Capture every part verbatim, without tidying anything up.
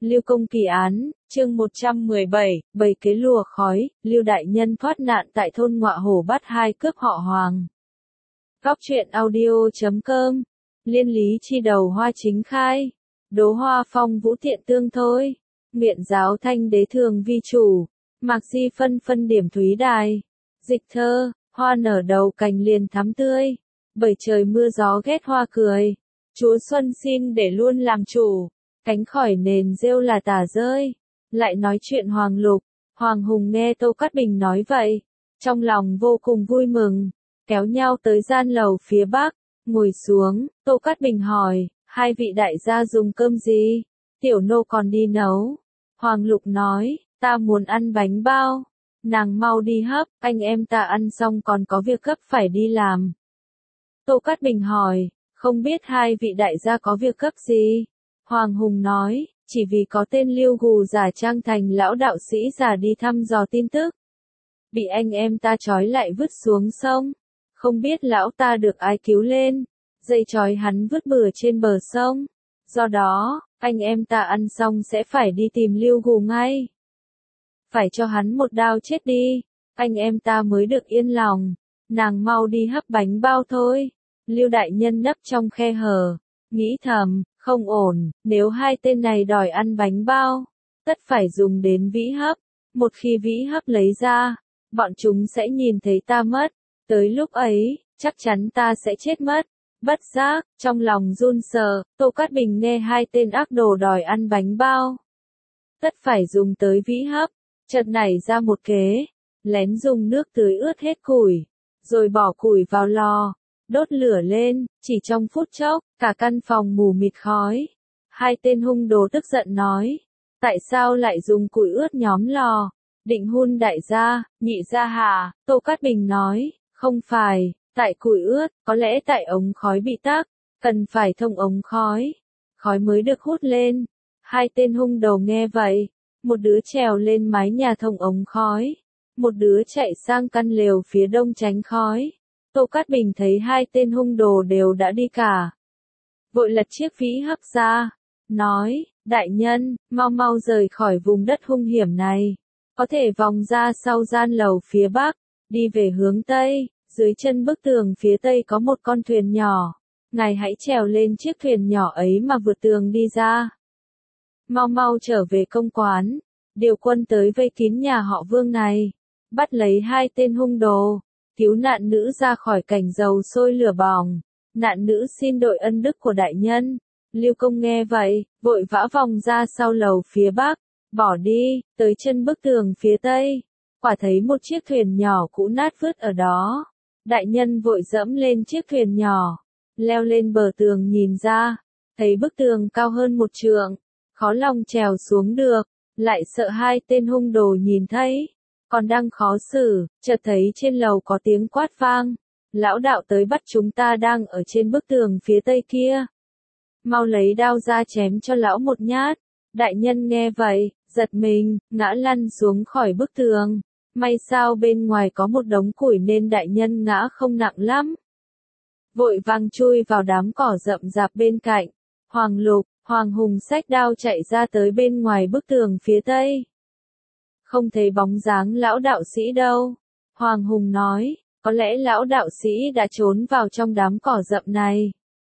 Lưu Công kỳ án, chương một trăm mười bảy, bảy kế lùa khói, Lưu đại nhân thoát nạn tại thôn Ngọa Hổ bắt hai cướp họ Hoàng. Góc truyện audio chấm com, liên lý chi đầu hoa chính khai, đố hoa phong vũ tiện tương thôi, miện giáo thanh đế thường vi chủ, mạc di phân phân điểm thúy đài, dịch thơ, hoa nở đầu cành liền thắm tươi, bởi trời mưa gió ghét hoa cười, Chúa Xuân xin để luôn làm chủ. Cánh khỏi nền rêu là tả rơi, lại nói chuyện Hoàng Lục, Hoàng Hùng nghe Tô Cát Bình nói vậy, trong lòng vô cùng vui mừng, kéo nhau tới gian lầu phía bắc, ngồi xuống, Tô Cát Bình hỏi, hai vị đại gia dùng cơm gì? Tiểu nô còn đi nấu. Hoàng Lục nói, ta muốn ăn bánh bao, nàng mau đi hấp, anh em ta ăn xong còn có việc gấp phải đi làm. Tô Cát Bình hỏi, không biết hai vị đại gia có việc gấp gì? Hoàng Hùng nói, chỉ vì có tên Lưu Gù giả trang thành lão đạo sĩ giả đi thăm dò tin tức. Bị anh em ta trói lại vứt xuống sông. Không biết lão ta được ai cứu lên. Dây trói hắn vứt bừa trên bờ sông. Do đó, anh em ta ăn xong sẽ phải đi tìm Lưu Gù ngay. Phải cho hắn một đao chết đi. Anh em ta mới được yên lòng. Nàng mau đi hấp bánh bao thôi. Lưu đại nhân nấp trong khe hở. Nghĩ thầm, không ổn, nếu hai tên này đòi ăn bánh bao, tất phải dùng đến vĩ hấp. Một khi vĩ hấp lấy ra, bọn chúng sẽ nhìn thấy ta mất. Tới lúc ấy, chắc chắn ta sẽ chết mất. Bất giác, trong lòng run sợ, Tô Cát Bình nghe hai tên ác đồ đòi ăn bánh bao. Tất phải dùng tới vĩ hấp, chợt nảy ra một kế, lén dùng nước tưới ướt hết củi, rồi bỏ củi vào lò. Đốt lửa lên, chỉ trong phút chốc, cả căn phòng mù mịt khói. Hai tên hung đồ tức giận nói, tại sao lại dùng củi ướt nhóm lò? Định hun đại gia, nhị gia hả? Tô Cát Bình nói, không phải, tại củi ướt, có lẽ tại ống khói bị tắc, cần phải thông ống khói. Khói mới được hút lên. Hai tên hung đồ nghe vậy, một đứa trèo lên mái nhà thông ống khói, một đứa chạy sang căn lều phía đông tránh khói. Tô Cát Bình thấy hai tên hung đồ đều đã đi cả. Vội lật chiếc vĩ hấp ra, nói, đại nhân, mau mau rời khỏi vùng đất hung hiểm này. Có thể vòng ra sau gian lầu phía bắc, đi về hướng tây, dưới chân bức tường phía tây có một con thuyền nhỏ. Ngài hãy trèo lên chiếc thuyền nhỏ ấy mà vượt tường đi ra. Mau mau trở về công quán, điều quân tới vây kín nhà họ Vương này, bắt lấy hai tên hung đồ. Cứu nạn nữ ra khỏi cảnh dầu sôi lửa bỏng. Nạn nữ xin đội ân đức của đại nhân. Lưu Công nghe vậy, vội vã vòng ra sau lầu phía bắc, bỏ đi, tới chân bức tường phía tây. Quả thấy một chiếc thuyền nhỏ cũ nát vứt ở đó. Đại nhân vội dẫm lên chiếc thuyền nhỏ, leo lên bờ tường nhìn ra, thấy bức tường cao hơn một trượng, khó lòng trèo xuống được, lại sợ hai tên hung đồ nhìn thấy. Còn đang khó xử, chợt thấy trên lầu có tiếng quát vang. Lão đạo tới bắt chúng ta đang ở trên bức tường phía tây kia. Mau lấy đao ra chém cho lão một nhát. Đại nhân nghe vậy, giật mình, ngã lăn xuống khỏi bức tường. May sao bên ngoài có một đống củi nên đại nhân ngã không nặng lắm. Vội vàng chui vào đám cỏ rậm rạp bên cạnh. Hoàng Lục, Hoàng Hùng xách đao chạy ra tới bên ngoài bức tường phía tây. Không thấy bóng dáng lão đạo sĩ đâu. Hoàng Hùng nói, có lẽ lão đạo sĩ đã trốn vào trong đám cỏ rậm này.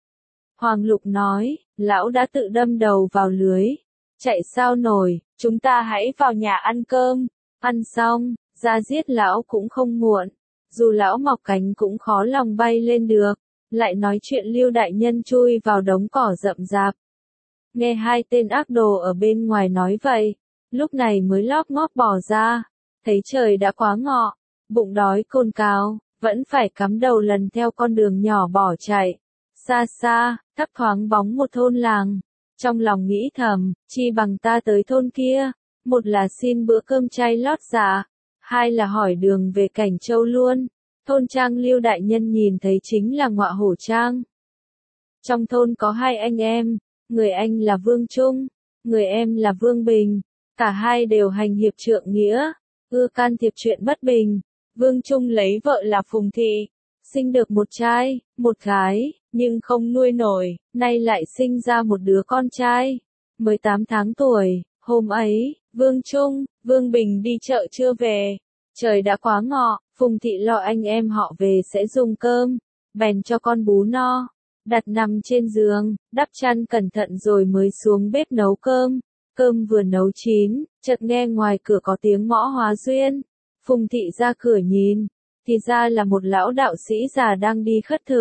Hoàng Lục nói, lão đã tự đâm đầu vào lưới. Chạy sao nổi, chúng ta hãy vào nhà ăn cơm. Ăn xong, ra giết lão cũng không muộn. Dù lão mọc cánh cũng khó lòng bay lên được. Lại nói chuyện Lưu đại nhân chui vào đống cỏ rậm rạp. Nghe hai tên ác đồ ở bên ngoài nói vậy. Lúc này mới lóp ngóp bỏ ra, thấy trời đã quá ngọ, bụng đói cồn cào, vẫn phải cắm đầu lần theo con đường nhỏ bỏ chạy. Xa xa, thấp thoáng bóng một thôn làng, trong lòng nghĩ thầm, chi bằng ta tới thôn kia, một là xin bữa cơm chay lót dạ, hai là hỏi đường về Cảnh Châu luôn. Thôn trang Lưu đại nhân nhìn thấy chính là Ngọa Hổ Trang. Trong thôn có hai anh em, người anh là Vương Trung, người em là Vương Bình. Cả hai đều hành hiệp trượng nghĩa, ưa can thiệp chuyện bất bình. Vương Trung lấy vợ là Phùng Thị, sinh được một trai, một gái, nhưng không nuôi nổi, nay lại sinh ra một đứa con trai. mười tám tháng tuổi, hôm ấy, Vương Trung, Vương Bình đi chợ chưa về. Trời đã quá ngọ, Phùng Thị lo anh em họ về sẽ dùng cơm, bèn cho con bú no, đặt nằm trên giường, đắp chăn cẩn thận rồi mới xuống bếp nấu cơm. Cơm vừa nấu chín, chợt nghe ngoài cửa có tiếng mõ hóa duyên. Phùng Thị ra cửa nhìn, thì ra là một lão đạo sĩ già đang đi khất thực.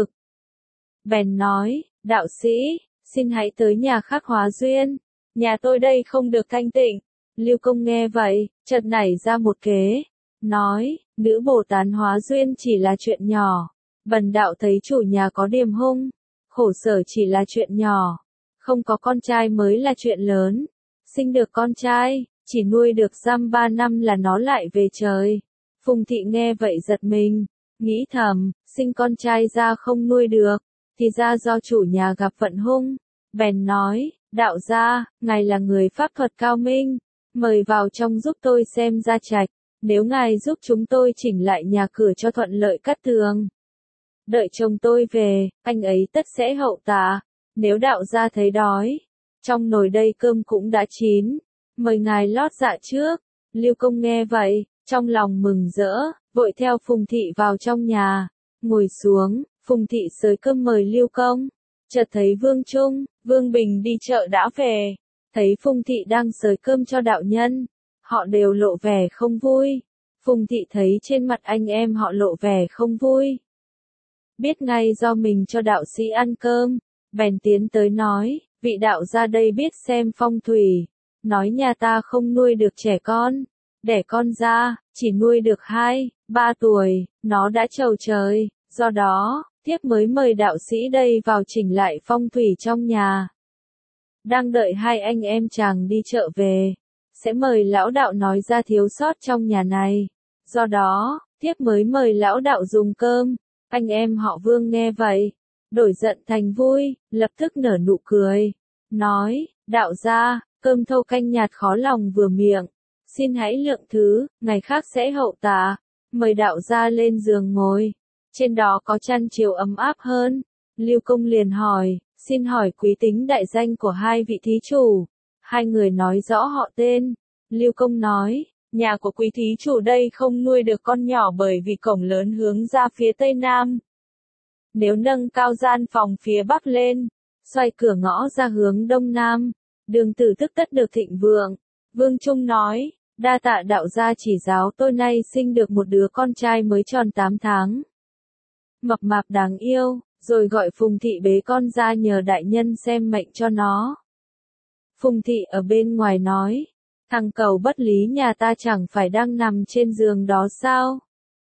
Bèn nói, đạo sĩ, xin hãy tới nhà khắc hóa duyên, nhà tôi đây không được thanh tịnh. Lưu Công nghe vậy, chợt nảy ra một kế, nói, nữ Bồ Tát hóa duyên chỉ là chuyện nhỏ, bần đạo thấy chủ nhà có điềm hung, khổ sở chỉ là chuyện nhỏ, không có con trai mới là chuyện lớn, sinh được con trai, chỉ nuôi được dăm ba năm là nó lại về trời. Phùng Thị nghe vậy giật mình, nghĩ thầm, sinh con trai ra không nuôi được, thì ra do chủ nhà gặp vận hung, bèn nói, đạo gia, ngài là người pháp thuật cao minh, mời vào trong giúp tôi xem gia trạch, nếu ngài giúp chúng tôi chỉnh lại nhà cửa cho thuận lợi cát tường. Đợi chồng tôi về, anh ấy tất sẽ hậu tạ, nếu đạo gia thấy đói, trong nồi đây cơm cũng đã chín, mời ngài lót dạ trước. Lưu Công nghe vậy, trong lòng mừng rỡ, vội theo Phùng Thị vào trong nhà, ngồi xuống, Phùng Thị xới cơm mời Lưu Công, chợt thấy Vương Trung, Vương Bình đi chợ đã về, thấy Phùng Thị đang xới cơm cho đạo nhân, họ đều lộ vẻ không vui. Phùng Thị thấy trên mặt anh em họ lộ vẻ không vui, biết ngay do mình cho đạo sĩ ăn cơm, bèn tiến tới nói, vị đạo gia đây biết xem phong thủy, nói nhà ta không nuôi được trẻ con, đẻ con ra, chỉ nuôi được hai, ba tuổi, nó đã trầu trời, do đó, thiếp mới mời đạo sĩ đây vào chỉnh lại phong thủy trong nhà. Đang đợi hai anh em chàng đi chợ về, sẽ mời lão đạo nói ra thiếu sót trong nhà này, do đó, thiếp mới mời lão đạo dùng cơm. Anh em họ Vương nghe vậy, đổi giận thành vui, lập tức nở nụ cười, nói, đạo gia, cơm thâu canh nhạt khó lòng vừa miệng, xin hãy lượng thứ, ngày khác sẽ hậu tạ, mời đạo gia lên giường ngồi, trên đó có chăn chiếu ấm áp hơn. Lưu Công liền hỏi, xin hỏi quý tính đại danh của hai vị thí chủ, hai người nói rõ họ tên. Lưu Công nói, nhà của quý thí chủ đây không nuôi được con nhỏ bởi vì cổng lớn hướng ra phía tây nam. Nếu nâng cao gian phòng phía bắc lên, xoay cửa ngõ ra hướng đông nam, đường tử tức tất được thịnh vượng. Vương Trung nói, đa tạ đạo gia chỉ giáo tôi nay sinh được một đứa con trai mới tròn tám tháng. Mập mạp đáng yêu, rồi gọi Phùng Thị bế con ra nhờ đại nhân xem mệnh cho nó. Phùng Thị ở bên ngoài nói, thằng cẩu bất lý nhà ta chẳng phải đang nằm trên giường đó sao?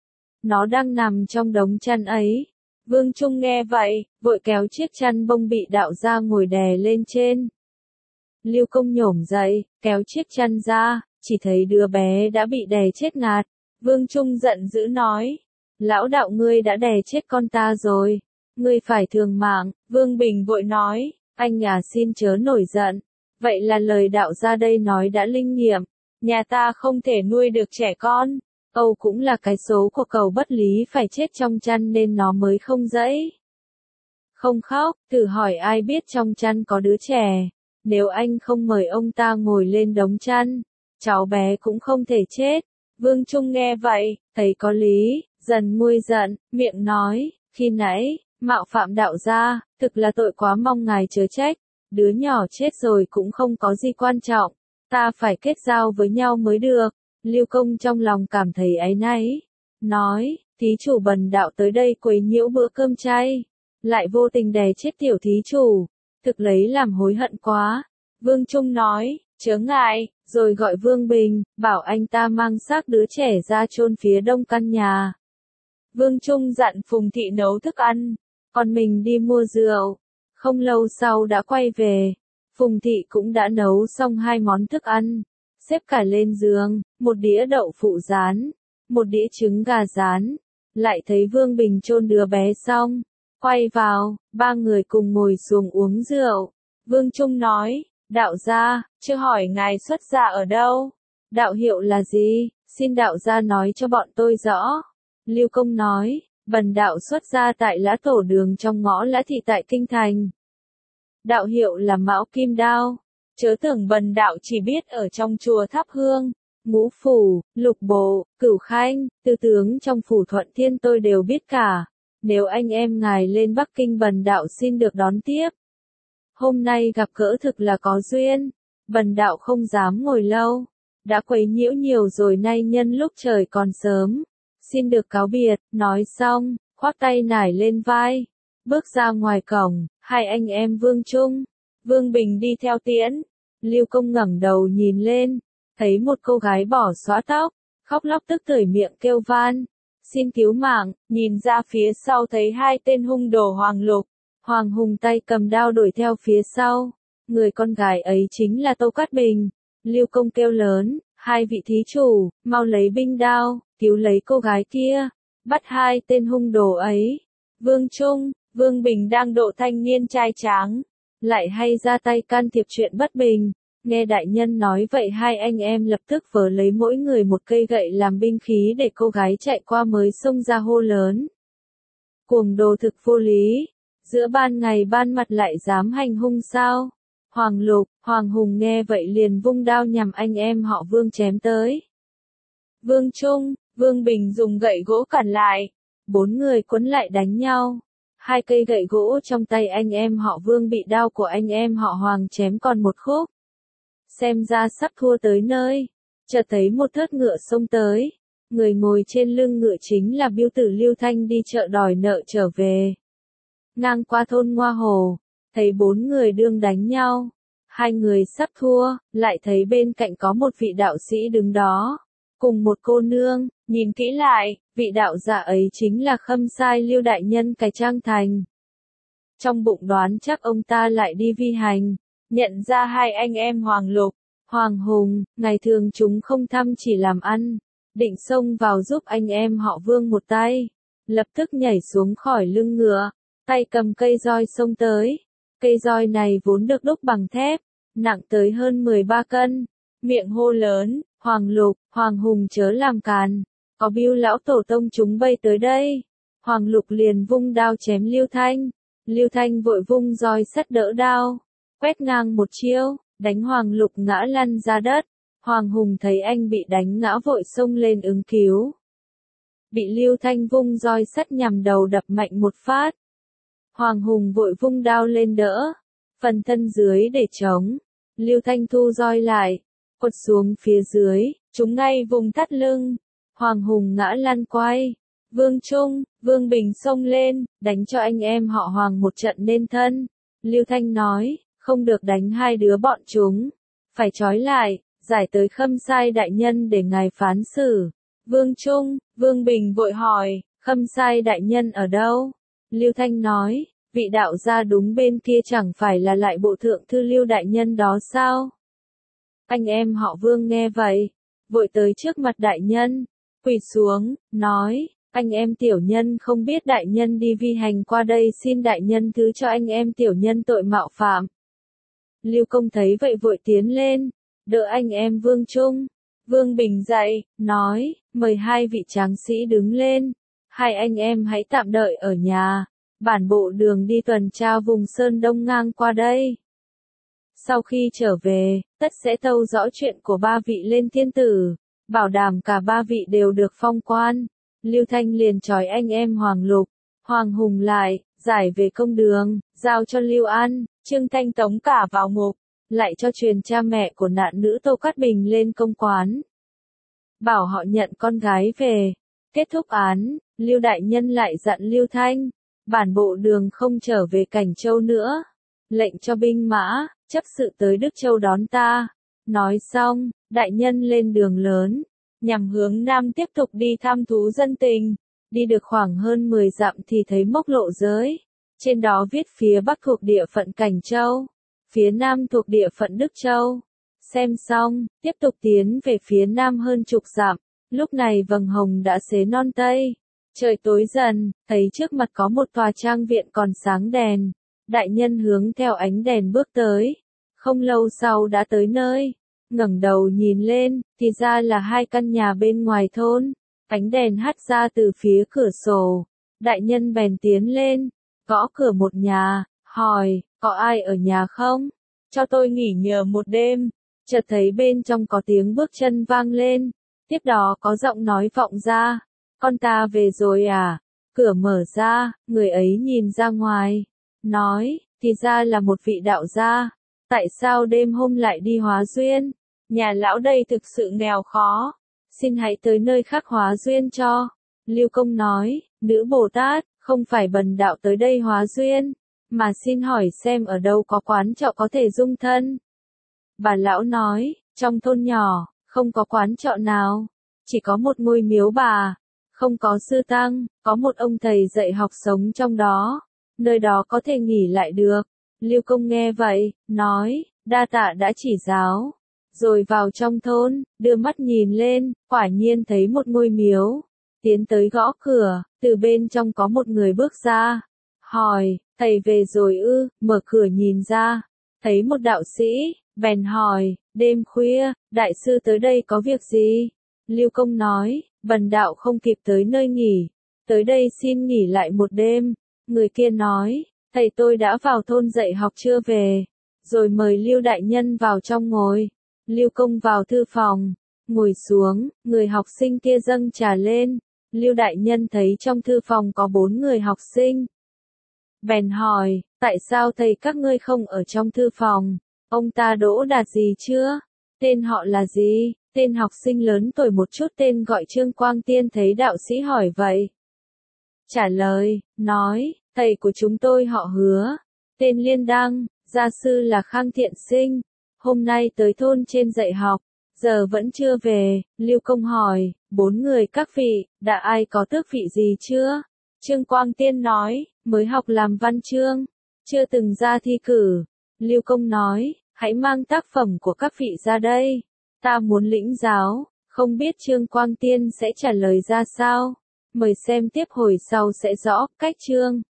Nó đang nằm trong đống chăn ấy. Vương Trung nghe vậy, vội kéo chiếc chăn bông bị đạo gia ngồi đè lên trên. Lưu Công nhổm dậy, kéo chiếc chăn ra, chỉ thấy đứa bé đã bị đè chết ngạt. Vương Trung giận dữ nói, lão đạo ngươi đã đè chết con ta rồi, ngươi phải thường mạng. Vương Bình vội nói, anh à xin chớ nổi giận, vậy là lời đạo gia đây nói đã linh nghiệm, nhà ta không thể nuôi được trẻ con. Âu cũng là cái số của cẩu bất lý phải chết trong chăn nên nó mới không dãy. Không khóc, thử hỏi ai biết trong chăn có đứa trẻ, nếu anh không mời ông ta ngồi lên đống chăn, cháu bé cũng không thể chết. Vương Trung nghe vậy, thấy có lý, dần nguôi giận, miệng nói, khi nãy, mạo phạm đạo gia, thực là tội quá mong ngài chớ trách, đứa nhỏ chết rồi cũng không có gì quan trọng, ta phải kết giao với nhau mới được. Lưu Công trong lòng cảm thấy áy náy, nói, thí chủ bần đạo tới đây quấy nhiễu bữa cơm chay, lại vô tình đè chết tiểu thí chủ, thực lấy làm hối hận quá. Vương Trung nói, chớ ngại, rồi gọi Vương Bình, bảo anh ta mang xác đứa trẻ ra chôn phía đông căn nhà. Vương Trung dặn Phùng Thị nấu thức ăn, còn mình đi mua rượu. Không lâu sau đã quay về, Phùng Thị cũng đã nấu xong hai món thức ăn, xếp cả lên giường, một đĩa đậu phụ rán, một đĩa trứng gà rán, lại thấy Vương Bình chôn đứa bé xong, quay vào, ba người cùng ngồi xuống uống rượu. Vương Trung nói, đạo gia, chưa hỏi ngài xuất gia ở đâu, đạo hiệu là gì, xin đạo gia nói cho bọn tôi rõ. Lưu Công nói, bần đạo xuất gia tại Lã Tổ Đường trong ngõ Lã Thị tại Kinh Thành. Đạo hiệu là Mão Kim Đao. Chớ tưởng bần đạo chỉ biết ở trong chùa thắp hương, ngũ phủ, lục bộ, cửu khanh, tư tướng trong phủ Thuận Thiên tôi đều biết cả. Nếu anh em ngài lên Bắc Kinh bần đạo xin được đón tiếp. Hôm nay gặp gỡ thực là có duyên, bần đạo không dám ngồi lâu, đã quấy nhiễu nhiều rồi nay nhân lúc trời còn sớm, xin được cáo biệt, nói xong, khoác tay nải lên vai, bước ra ngoài cổng, hai anh em Vương Trung, Vương Bình đi theo tiễn, Lưu Công ngẩng đầu nhìn lên, thấy một cô gái bỏ xõa tóc, khóc lóc tức tưởi miệng kêu van, xin cứu mạng, nhìn ra phía sau thấy hai tên hung đồ Hoàng Lục, Hoàng Hùng tay cầm đao đuổi theo phía sau, người con gái ấy chính là Tâu Cát Bình, Lưu Công kêu lớn, hai vị thí chủ, mau lấy binh đao, cứu lấy cô gái kia, bắt hai tên hung đồ ấy, Vương Trung, Vương Bình đang độ thanh niên trai tráng, lại hay ra tay can thiệp chuyện bất bình. Nghe đại nhân nói vậy hai anh em lập tức vớ lấy mỗi người một cây gậy làm binh khí để cô gái chạy qua mới xông ra hô lớn. Cuồng đồ thực vô lý, giữa ban ngày ban mặt lại dám hành hung sao? Hoàng Lục, Hoàng Hùng nghe vậy liền vung đao nhằm anh em họ Vương chém tới. Vương Trung, Vương Bình dùng gậy gỗ cản lại, bốn người quấn lại đánh nhau. Hai cây gậy gỗ trong tay anh em họ Vương bị đao của anh em họ Hoàng chém còn một khúc. Xem ra sắp thua tới nơi, chợt thấy một thớt ngựa xông tới, người ngồi trên lưng ngựa chính là Biêu tử Lưu Thanh đi chợ đòi nợ trở về. Ngang qua thôn Ngoa Hồ, thấy bốn người đương đánh nhau, hai người sắp thua, lại thấy bên cạnh có một vị đạo sĩ đứng đó, cùng một cô nương, nhìn kỹ lại, vị đạo giả ấy chính là Khâm Sai Lưu đại nhân Cái Trang Thành. Trong bụng đoán chắc ông ta lại đi vi hành. Nhận ra hai anh em Hoàng Lục, Hoàng Hùng, ngày thường chúng không thăm chỉ làm ăn, định xông vào giúp anh em họ Vương một tay, lập tức nhảy xuống khỏi lưng ngựa, tay cầm cây roi xông tới, cây roi này vốn được đúc bằng thép, nặng tới hơn mười ba cân, miệng hô lớn, Hoàng Lục, Hoàng Hùng chớ làm càn, có Biêu lão tổ tông chúng bay tới đây, Hoàng Lục liền vung đao chém Lưu Thanh, Lưu Thanh vội vung roi sắt đỡ đao. Quét ngang một chiêu, đánh Hoàng Lục ngã lăn ra đất, Hoàng Hùng thấy anh bị đánh ngã vội xông lên ứng cứu. Bị Lưu Thanh vung roi sắt nhằm đầu đập mạnh một phát. Hoàng Hùng vội vung đao lên đỡ, phần thân dưới để chống, Lưu Thanh thu roi lại, quật xuống phía dưới, trúng ngay vùng thắt lưng, Hoàng Hùng ngã lăn quay. Vương Trung, Vương Bình xông lên, đánh cho anh em họ Hoàng một trận nên thân. Lưu Thanh nói, không được đánh hai đứa bọn chúng, phải trói lại, giải tới Khâm Sai đại nhân để ngài phán xử. Vương Trung, Vương Bình vội hỏi, Khâm Sai đại nhân ở đâu? Lưu Thanh nói, vị đạo gia đúng bên kia chẳng phải là lại bộ thượng thư Lưu đại nhân đó sao? Anh em họ Vương nghe vậy, vội tới trước mặt đại nhân, quỳ xuống, nói, anh em tiểu nhân không biết đại nhân đi vi hành qua đây xin đại nhân thứ cho anh em tiểu nhân tội mạo phạm. Lưu Công thấy vậy vội tiến lên, đỡ anh em Vương Trung. Vương Bình dậy, nói, mời hai vị tráng sĩ đứng lên, hai anh em hãy tạm đợi ở nhà, bản bộ đường đi tuần tra vùng Sơn Đông ngang qua đây. Sau khi trở về, tất sẽ tâu rõ chuyện của ba vị lên thiên tử, bảo đảm cả ba vị đều được phong quan. Lưu Thanh liền trói anh em Hoàng Lục, Hoàng Hùng lại, giải về công đường, giao cho Lưu An, Trương Thanh tống cả vào ngục, lại cho truyền cha mẹ của nạn nữ Tô Cát Bình lên công quán. Bảo họ nhận con gái về. Kết thúc án, Lưu đại nhân lại dặn Lưu Thanh, bản bộ đường không trở về Cảnh Châu nữa, lệnh cho binh mã, chấp sự tới Đức Châu đón ta. Nói xong, đại nhân lên đường lớn, nhằm hướng Nam tiếp tục đi thăm thú dân tình. Đi được khoảng hơn mười dặm thì thấy mốc lộ giới. Trên đó viết phía Bắc thuộc địa phận Cảnh Châu, phía Nam thuộc địa phận Đức Châu. Xem xong, tiếp tục tiến về phía Nam hơn chục dặm. Lúc này vầng hồng đã xế non tây. Trời tối dần, thấy trước mặt có một tòa trang viện còn sáng đèn. Đại nhân hướng theo ánh đèn bước tới. Không lâu sau đã tới nơi. Ngẩng đầu nhìn lên, thì ra là hai căn nhà bên ngoài thôn. Ánh đèn hắt ra từ phía cửa sổ. Đại nhân bèn tiến lên, gõ cửa một nhà, hỏi, có ai ở nhà không? cho tôi nghỉ nhờ một đêm. Chợt thấy bên trong có tiếng bước chân vang lên, tiếp đó có giọng nói vọng ra, con ta về rồi à? Cửa mở ra, người ấy nhìn ra ngoài, nói, thì ra là một vị đạo gia, tại sao đêm hôm lại đi hóa duyên? Nhà lão đây thực sự nghèo khó, xin hãy tới nơi khác hóa duyên cho. Lưu Công nói, nữ Bồ Tát, không phải bần đạo tới đây hóa duyên, mà xin hỏi xem ở đâu có quán trọ có thể dung thân. Bà lão nói, trong thôn nhỏ, không có quán trọ nào, chỉ có một ngôi miếu bà, không có sư tăng, có một ông thầy dạy học sống trong đó, nơi đó có thể nghỉ lại được. Lưu Công nghe vậy, nói, đa tạ đã chỉ giáo, rồi vào trong thôn, đưa mắt nhìn lên, quả nhiên thấy một ngôi miếu, tiến tới gõ cửa, từ bên trong có một người bước ra, hỏi, thầy về rồi ư? Mở cửa nhìn ra, thấy một đạo sĩ, bèn hỏi, đêm khuya, đại sư tới đây có việc gì? Lưu Công nói, bần đạo không kịp tới nơi nghỉ, tới đây xin nghỉ lại một đêm. Người kia nói, thầy tôi đã vào thôn dạy học chưa về, rồi mời Lưu đại nhân vào trong ngồi. Lưu Công vào thư phòng, ngồi xuống, người học sinh kia dâng trà lên. Lưu đại nhân thấy trong thư phòng có bốn người học sinh, bèn hỏi, tại sao thầy các ngươi không ở trong thư phòng? Ông ta đỗ đạt gì chưa? Tên họ là gì? Tên học sinh lớn tuổi một chút tên gọi Trương Quang Tiên thấy đạo sĩ hỏi vậy, trả lời, nói, thầy của chúng tôi họ Hứa, tên Liên Đăng, gia sư là Khang Thiện Sinh, hôm nay tới thôn trên dạy học, giờ vẫn chưa về. Lưu Công hỏi, bốn người các vị, đã ai có tước vị gì chưa? Trương Quang Tiên nói, mới học làm văn chương, chưa từng ra thi cử. Lưu Công nói, hãy mang tác phẩm của các vị ra đây, ta muốn lĩnh giáo. Không biết Trương Quang Tiên sẽ trả lời ra sao? Mời xem tiếp hồi sau sẽ rõ. Cách chương